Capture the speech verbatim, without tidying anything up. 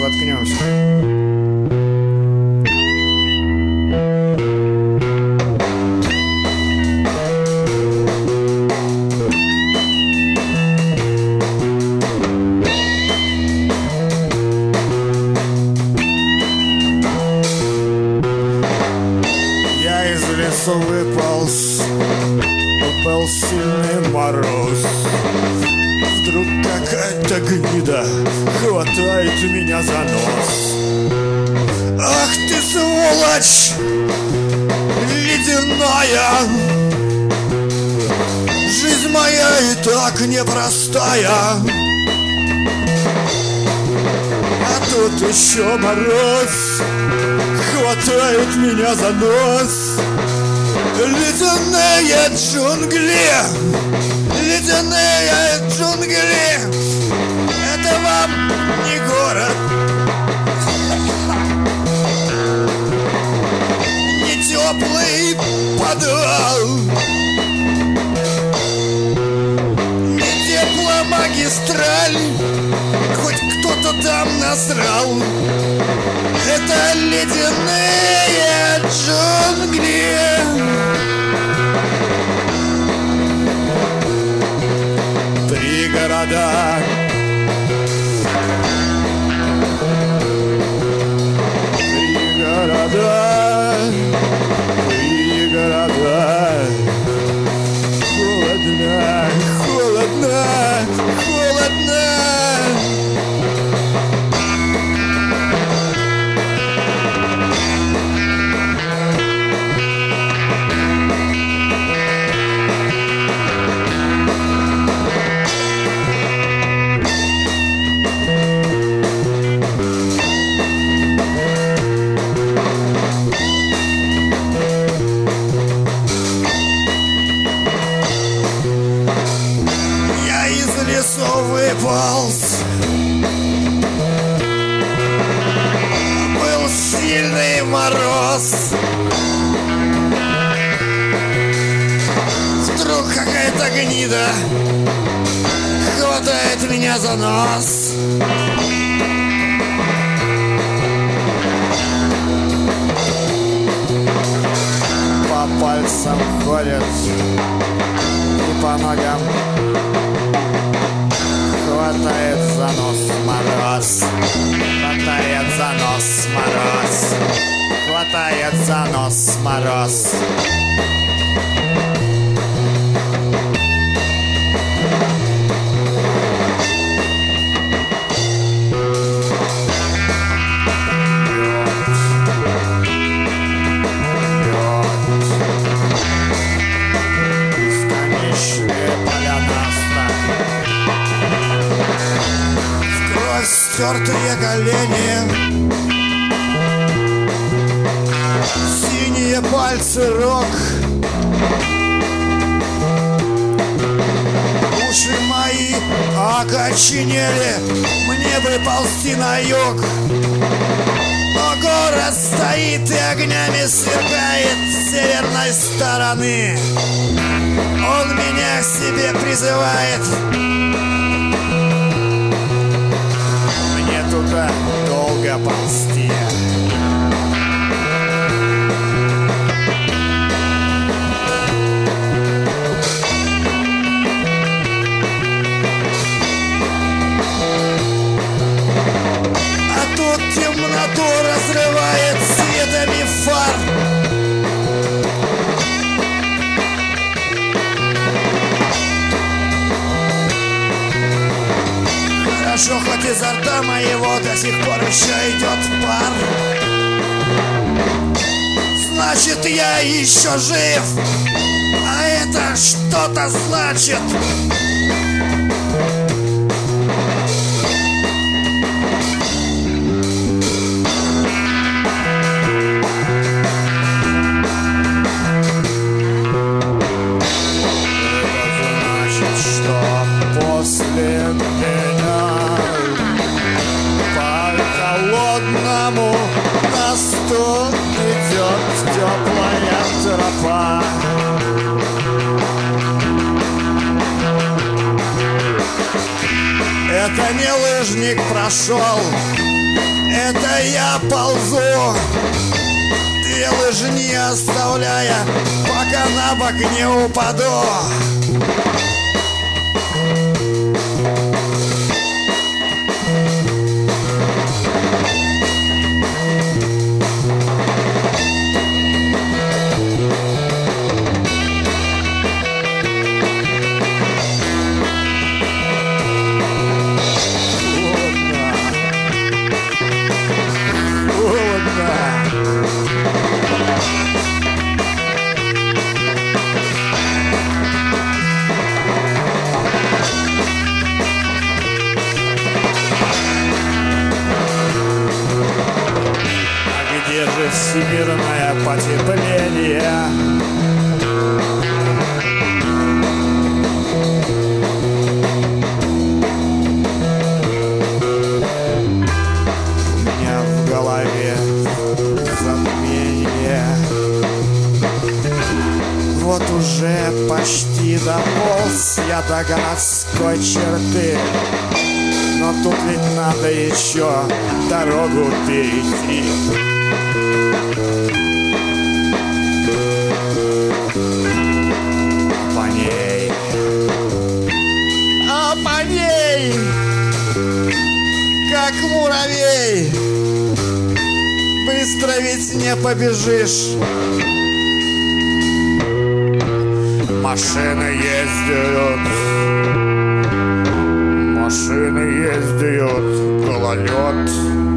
воткнемся. Я из леса выполз, был сильный мороз. Вдруг какая-то гнида хватает меня за нос. Ах ты, сволочь ледяная! Жизнь моя и так непростая, а тут еще мороз хватает меня за нос. Ледяные джунгли, ледяные джунгли, это вам не город, не теплый подвал, не тепломагистраль, хоть кто-то там насрал. Это ледяные джунгли. Три города, три города, три города. Холодно, холодно, холодно. Выполз, был сильный мороз. Вдруг какая-то гнида хватает меня за нос. По пальцам ходит и по ногам. Хватает за нос мороз, хватает за нос мороз, хватает за нос мороз. Стертые колени, синие пальцы рук, уши мои окоченели, мне бы ползти на юг. Но город стоит и огнями сверкает с северной стороны. Он меня к себе призывает. Туда долго ползти. А тут темноту разрывает светами фар. Хорошо, хоть изо рта моего до сих пор еще идет пар. Значит, я еще жив, а это что-то значит. Мосту идет теплая тропа. Это не лыжник прошел, это я ползу, две лыжи не оставляя, пока на бок не упаду. Где же всемирное потепление? У меня в голове затмение. Вот уже почти дополз я до городской черты, но тут ведь надо еще дорогу перейти. По ней, а по ней, как муравей, быстро ведь не побежишь. Машины ездят, машины ездят, гололед.